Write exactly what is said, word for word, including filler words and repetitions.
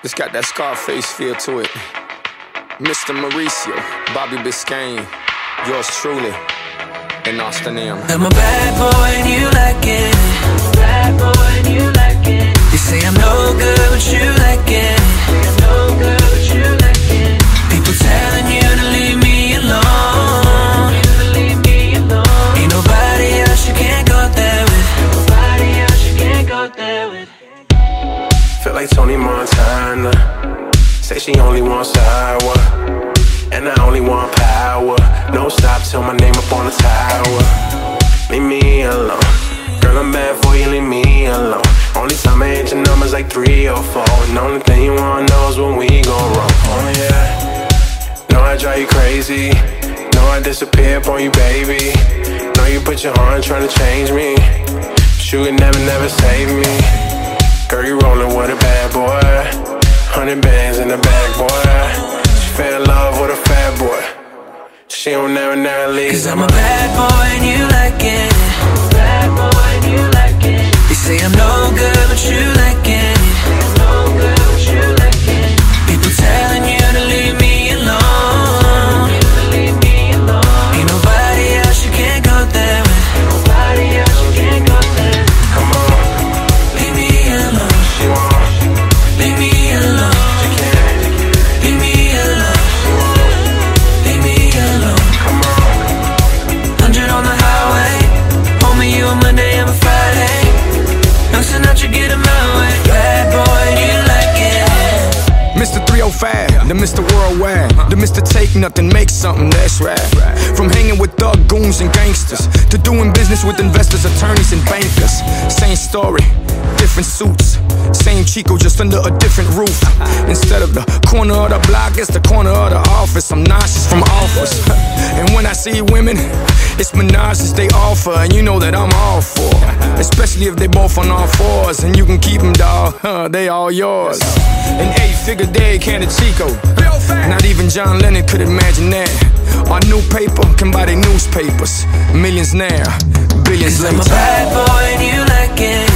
It's got that Scarface feel to it. Mister Mauricio, Bobby Biscayne, yours truly, and Austin M. I'm a bad boy and you like it. Bad boy and you like it. You say I'm no good, but you like it. I'm no good, but you like it. People telling you to leave me alone. You to leave me alone. Ain't nobody else you can't go there with. Nobody else you can't go there with. Feel like Tony Montana. Say she only wants sour, and I only want power. No stop till my name up on the tower. Leave me alone. Girl, I'm bad for you, leave me alone. Only time I hit your numbers like three or four. And the only thing you wanna know is when we gon' roll. Oh yeah. Know I drive you crazy. Know I disappear upon you, baby. Know you put your heart trying to change me, but you could never, never save me. Girl, you rollin' with a bad boy. Hundred bands in the bag, boy. She fell in love with a fat boy. She don't never, never leave. Cause I'm a bad boy and you like it. Bad boy and you like it. You say I'm no good, but you like it. I'm no good, but you like it. People telling you to leave me alone. You to leave me alone. Ain't nobody else you can't go there with. Nobody else you can't go there. Come on, leave me alone. She won't. Leave me alone. She can't. Leave me alone. Leave me alone. Come on. Hundred on the highway. Homie, you a Monday, I'm a Friday. Young Sinatra, get him my way. Bad boy, you like it. Mister three oh five, the Mister Worldwide, the Mister Take Nothing, Make Something, that's right. From hanging with thug goons and gangsters to doing business with investors, attorneys, and bankers. Same story, different suits. Same Chico, just under a different roof. Instead of the corner of the block, it's the corner of the office. I'm nauseous from office. And when I see women, it's menages they offer, and you know that I'm all for. Especially if they both on all fours, and you can keep them, dawg, huh, they all yours. An eight-figure day can of Chico. Not even John Lennon could imagine that. Our new paper can buy their newspapers. Millions now, billions later. I'm a bad boy and you like it.